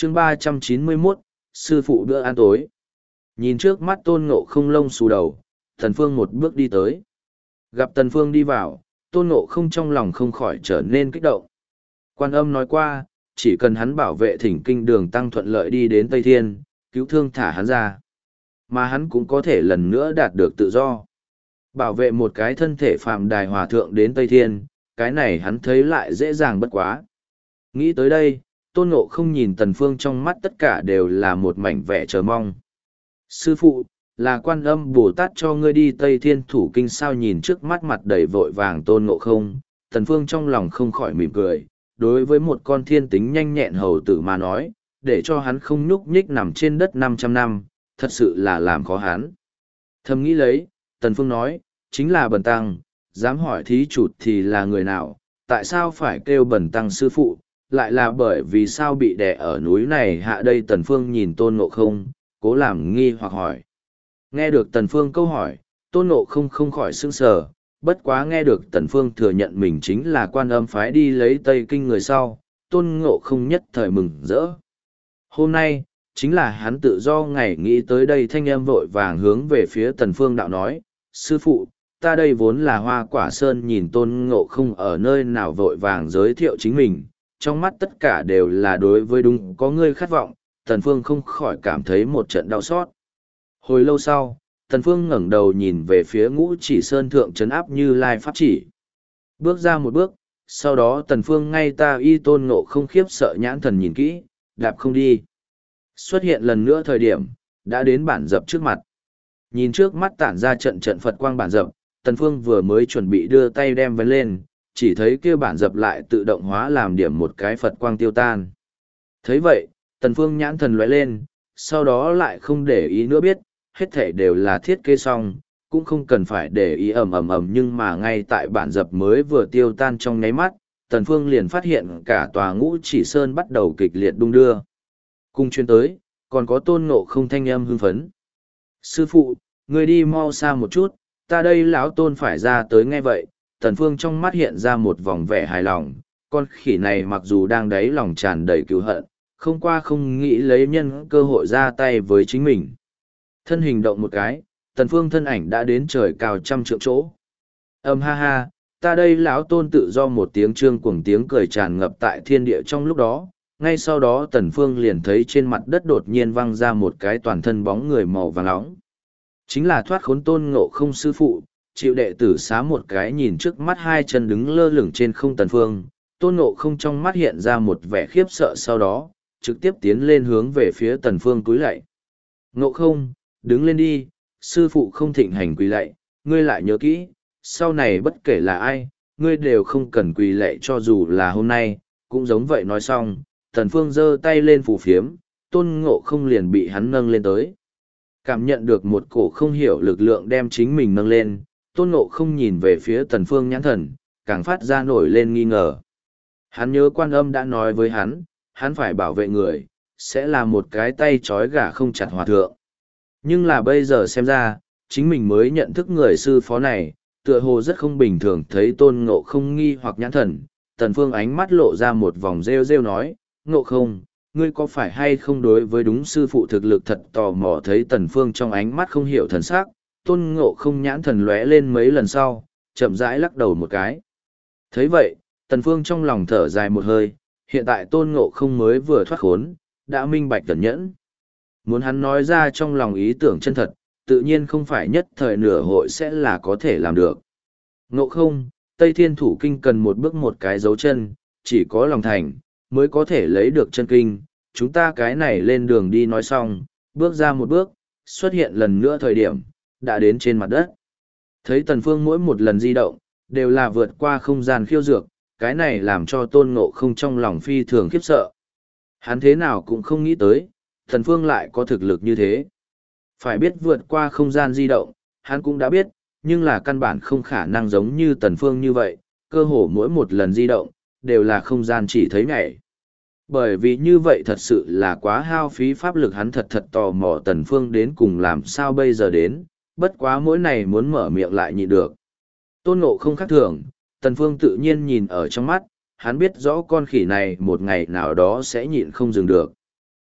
chương 391, sư phụ bữa ăn tối. Nhìn trước mắt Tôn Ngộ Không lông xù đầu, Tần Phương một bước đi tới. Gặp Tần Phương đi vào, Tôn Ngộ Không trong lòng không khỏi trở nên kích động. Quan Âm nói qua, chỉ cần hắn bảo vệ Thỉnh Kinh Đường Tăng thuận lợi đi đến Tây Thiên, cứu thương thả hắn ra, mà hắn cũng có thể lần nữa đạt được tự do. Bảo vệ một cái thân thể phàm đài hòa thượng đến Tây Thiên, cái này hắn thấy lại dễ dàng bất quá. Nghĩ tới đây, Tôn Ngộ Không nhìn Tần Phương trong mắt tất cả đều là một mảnh vẻ chờ mong. Sư phụ, là Quan Âm Bồ Tát cho ngươi đi Tây Thiên thủ kinh sao? Nhìn trước mắt mặt đầy vội vàng Tôn Ngộ Không, Tần Phương trong lòng không khỏi mỉm cười. Đối với một con thiên tính nhanh nhẹn hầu tử mà nói, để cho hắn không nhúc nhích nằm trên đất 500 năm, thật sự là làm khó hắn. Thầm nghĩ lấy, Tần Phương nói, chính là Bần Tăng, dám hỏi thí chủ thì là người nào, tại sao phải kêu Bần Tăng sư phụ, lại là bởi vì sao bị đè ở núi này hạ đây? Tần Phương nhìn Tôn Ngộ Không, cố làm nghi hoặc hỏi. Nghe được Tần Phương câu hỏi, Tôn Ngộ Không không khỏi sững sờ, bất quá nghe được Tần Phương thừa nhận mình chính là Quan Âm phái đi lấy Tây Kinh người sau, Tôn Ngộ Không nhất thời mừng rỡ. Hôm nay, chính là hắn tự do ngày, nghĩ tới đây thanh âm vội vàng hướng về phía Tần Phương đạo nói, sư phụ, ta đây vốn là Hoa Quả Sơn. Nhìn Tôn Ngộ Không ở nơi nào vội vàng giới thiệu chính mình, trong mắt tất cả đều là đối với đúng có ngươi khát vọng, Tần Phương không khỏi cảm thấy một trận đau xót. Hồi lâu sau, Tần Phương ngẩng đầu nhìn về phía Ngũ Chỉ Sơn thượng trấn áp Như Lai pháp chỉ. Bước ra một bước, sau đó Tần Phương ngay ta y Tôn Ngộ Không khiếp sợ nhãn thần nhìn kỹ, đạp không đi. Xuất hiện lần nữa thời điểm, đã đến bản dập trước mặt. Nhìn trước mắt tản ra trận trận Phật quang bản dập, Tần Phương vừa mới chuẩn bị đưa tay đem vén lên, chỉ thấy kia bản dập lại tự động hóa làm điểm một cái Phật quang tiêu tan. Thấy vậy, Tần Phương nhãn thần lóe lên, sau đó lại không để ý nữa, biết, hết thảy đều là thiết kế xong, cũng không cần phải để ý ầm ầm ầm, nhưng mà ngay tại bản dập mới vừa tiêu tan trong nháy mắt, Tần Phương liền phát hiện cả tòa Ngũ Chỉ Sơn bắt đầu kịch liệt đung đưa. Cùng chuyên tới, còn có Tôn Ngộ Không thanh âm hưng phấn. Sư phụ, người đi mau xa một chút, ta đây lão Tôn phải ra tới. Nghe vậy, Tần Phương trong mắt hiện ra một vòng vẻ hài lòng, con khỉ này mặc dù đang đáy lòng tràn đầy cừu hận, không qua không nghĩ lấy nhân cơ hội ra tay với chính mình. Thân hình động một cái, Tần Phương thân ảnh đã đến trời cao 100 trượng chỗ. Ha ha, ta đây lão Tôn tự do. Một tiếng trương cuồng tiếng cười tràn ngập tại thiên địa trong lúc đó. Ngay sau đó Tần Phương liền thấy trên mặt đất đột nhiên văng ra một cái toàn thân bóng người màu vàng nóng. Chính là thoát khốn Tôn Ngộ Không sư phụ, chịu đệ tử xá một cái. Nhìn trước mắt hai chân đứng lơ lửng trên không Tần Phương, Tôn Ngộ Không trong mắt hiện ra một vẻ khiếp sợ, sau đó trực tiếp tiến lên hướng về phía Tần Phương cúi lạy. Ngộ Không, đứng lên đi, sư phụ không thịnh hành quỳ lạy, ngươi lại nhớ kỹ, sau này bất kể là ai, ngươi đều không cần quỳ lạy, cho dù là hôm nay, cũng giống vậy. Nói xong, Tần Phương giơ tay lên phù phiếm, Tôn Ngộ Không liền bị hắn nâng lên tới. Cảm nhận được một cổ không hiểu lực lượng đem chính mình nâng lên, Tôn Ngộ Không nhìn về phía Tần Phương nhãn thần, càng phát ra nổi lên nghi ngờ. Hắn nhớ Quan Âm đã nói với hắn phải bảo vệ người, sẽ là một cái tay trói gà không chặt hòa thượng. Nhưng là bây giờ xem ra, chính mình mới nhận thức người sư phó này, tựa hồ rất không bình thường. Thấy Tôn Ngộ Không nghi hoặc nhãn thần, Tần Phương ánh mắt lộ ra một vòng rêu rêu nói, Ngộ Không, ngươi có phải hay không đối với đúng sư phụ thực lực thật tò mò? Thấy Tần Phương trong ánh mắt không hiểu thần sắc, Tôn Ngộ Không nhãn thần lóe lên mấy lần sau, chậm rãi lắc đầu một cái. Thấy vậy, Tần Phương trong lòng thở dài một hơi, hiện tại Tôn Ngộ Không mới vừa thoát khốn, đã minh bạch cẩn nhẫn. Muốn hắn nói ra trong lòng ý tưởng chân thật, tự nhiên không phải nhất thời nửa hội sẽ là có thể làm được. Ngộ Không, Tây Thiên Thủ Kinh cần một bước một cái dấu chân, chỉ có lòng thành, mới có thể lấy được chân kinh. Chúng ta cái này lên đường đi. Nói xong, bước ra một bước, xuất hiện lần nữa thời điểm, đã đến trên mặt đất. Thấy Tần Phương mỗi một lần di động, đều là vượt qua không gian khiêu dược, cái này làm cho Tôn Ngộ Không trong lòng phi thường khiếp sợ. Hắn thế nào cũng không nghĩ tới, Tần Phương lại có thực lực như thế. Phải biết vượt qua không gian di động, hắn cũng đã biết, nhưng là căn bản không khả năng giống như Tần Phương như vậy, cơ hồ mỗi một lần di động, đều là không gian chỉ thấy nhảy. Bởi vì như vậy thật sự là quá hao phí pháp lực, hắn thật tò mò Tần Phương đến cùng làm sao bây giờ đến, bất quá mỗi này muốn mở miệng lại nhịn được. Tôn Ngộ Không khác thường, Tần Phương tự nhiên nhìn ở trong mắt, hắn biết rõ con khỉ này một ngày nào đó sẽ nhịn không dừng được.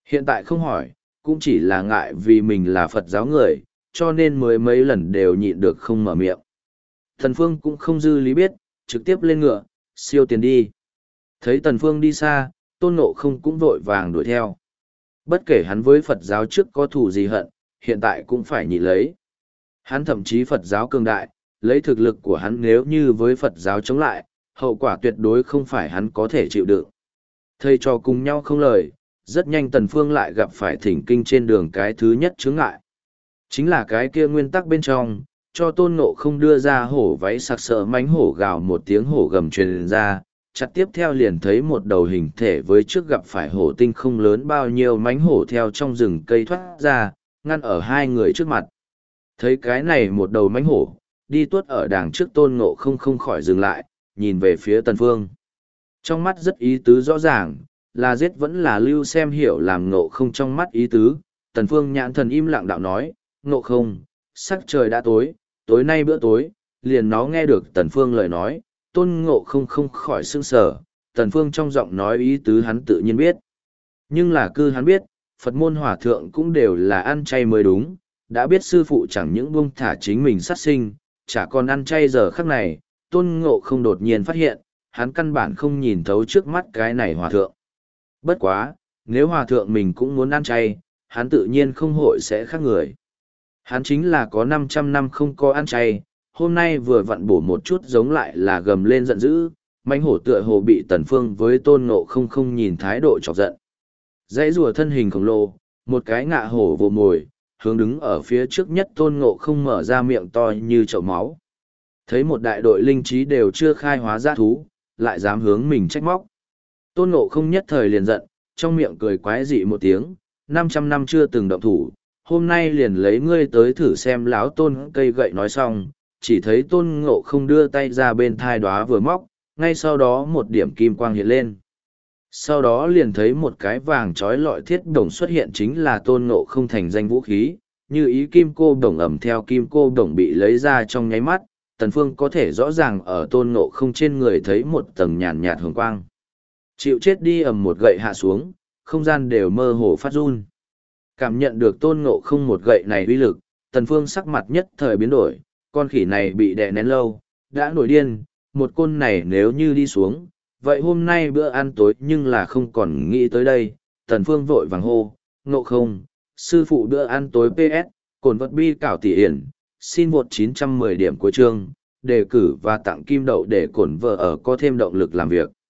Hiện tại không hỏi, cũng chỉ là ngại vì mình là Phật giáo người, cho nên mới mấy lần đều nhịn được không mở miệng. Tần Phương cũng không dư lý biết, trực tiếp lên ngựa, siêu tiền đi. Thấy Tần Phương đi xa, Tôn Ngộ Không cũng vội vàng đuổi theo. Bất kể hắn với Phật giáo trước có thù gì hận, hiện tại cũng phải nhịn lấy. Hắn thậm chí Phật giáo cường đại, lấy thực lực của hắn nếu như với Phật giáo chống lại, hậu quả tuyệt đối không phải hắn có thể chịu đựng. Thầy trò cùng nhau không lời, rất nhanh Tần Phương lại gặp phải thỉnh kinh trên đường cái thứ nhất chướng ngại. Chính là cái kia nguyên tắc bên trong, cho Tôn Ngộ Không đưa ra hổ váy sặc sỡ mánh hổ gào một tiếng hổ gầm truyền ra, chặt tiếp theo liền thấy một đầu hình thể với trước gặp phải hổ tinh không lớn bao nhiêu mánh hổ theo trong rừng cây thoát ra, ngăn ở hai người trước mặt. Thấy cái này một đầu mánh hổ, đi tuốt ở đằng trước Tôn Ngộ Không không khỏi dừng lại, nhìn về phía Tần Phương. Trong mắt rất ý tứ rõ ràng, là giết vẫn là lưu xem hiểu làm Ngộ Không trong mắt ý tứ. Tần Phương nhãn thần im lặng đạo nói, Ngộ Không, sắc trời đã tối, tối nay bữa tối, liền nó nghe được Tần Phương lời nói, Tôn Ngộ Không không khỏi sững sờ. Tần Phương trong giọng nói ý tứ hắn tự nhiên biết. Nhưng là cư hắn biết, Phật môn hòa thượng cũng đều là ăn chay mới đúng, đã biết sư phụ chẳng những buông thả chính mình sát sinh, chả còn ăn chay giờ khắc này, Tôn Ngộ Không đột nhiên phát hiện, hắn căn bản không nhìn thấu trước mắt cái này hòa thượng. Bất quá, nếu hòa thượng mình cũng muốn ăn chay, hắn tự nhiên không hội sẽ khác người. Hắn chính là có 500 năm không có ăn chay, hôm nay vừa vặn bổ một chút giống lại là gầm lên giận dữ, mãnh hổ tựa hồ bị Tần Phương với Tôn Ngộ Không không nhìn thái độ chọc giận. Dãy rùa thân hình khổng lồ, một cái ngạ hổ vồ mồi, hướng đứng ở phía trước nhất Tôn Ngộ Không mở ra miệng to như chậu máu. Thấy một đại đội linh trí đều chưa khai hóa ra thú, lại dám hướng mình trách móc. Tôn Ngộ Không nhất thời liền giận, trong miệng cười quái dị một tiếng, 500 năm chưa từng động thủ, hôm nay liền lấy ngươi tới thử xem láo Tôn cây gậy nói xong, chỉ thấy Tôn Ngộ Không đưa tay ra bên thai đóa vừa móc, ngay sau đó một điểm kim quang hiện lên. Sau đó liền thấy một cái vàng trói lọi thiết đồng xuất hiện chính là Tôn Ngộ Không thành danh vũ khí, như ý kim cô đồng ẩm theo kim cô đồng bị lấy ra trong nháy mắt, Tần Phương có thể rõ ràng ở Tôn Ngộ Không trên người thấy một tầng nhàn nhạt hồng quang. Chịu chết đi ầm một gậy hạ xuống, không gian đều mơ hồ phát run. Cảm nhận được Tôn Ngộ Không một gậy này uy lực, Tần Phương sắc mặt nhất thời biến đổi, con khỉ này bị đè nén lâu, đã nổi điên, một côn này nếu như đi xuống, vậy hôm nay bữa ăn tối nhưng là không còn nghĩ tới đây. Tần Phương vội vàng hô, Ngộ Không, sư phụ bữa ăn tối PS, cồn vật bi cảo tỷ hiển, xin vượt 910 điểm cuối chương, đề cử và tặng kim đậu để cổn vợ ở có thêm động lực làm việc.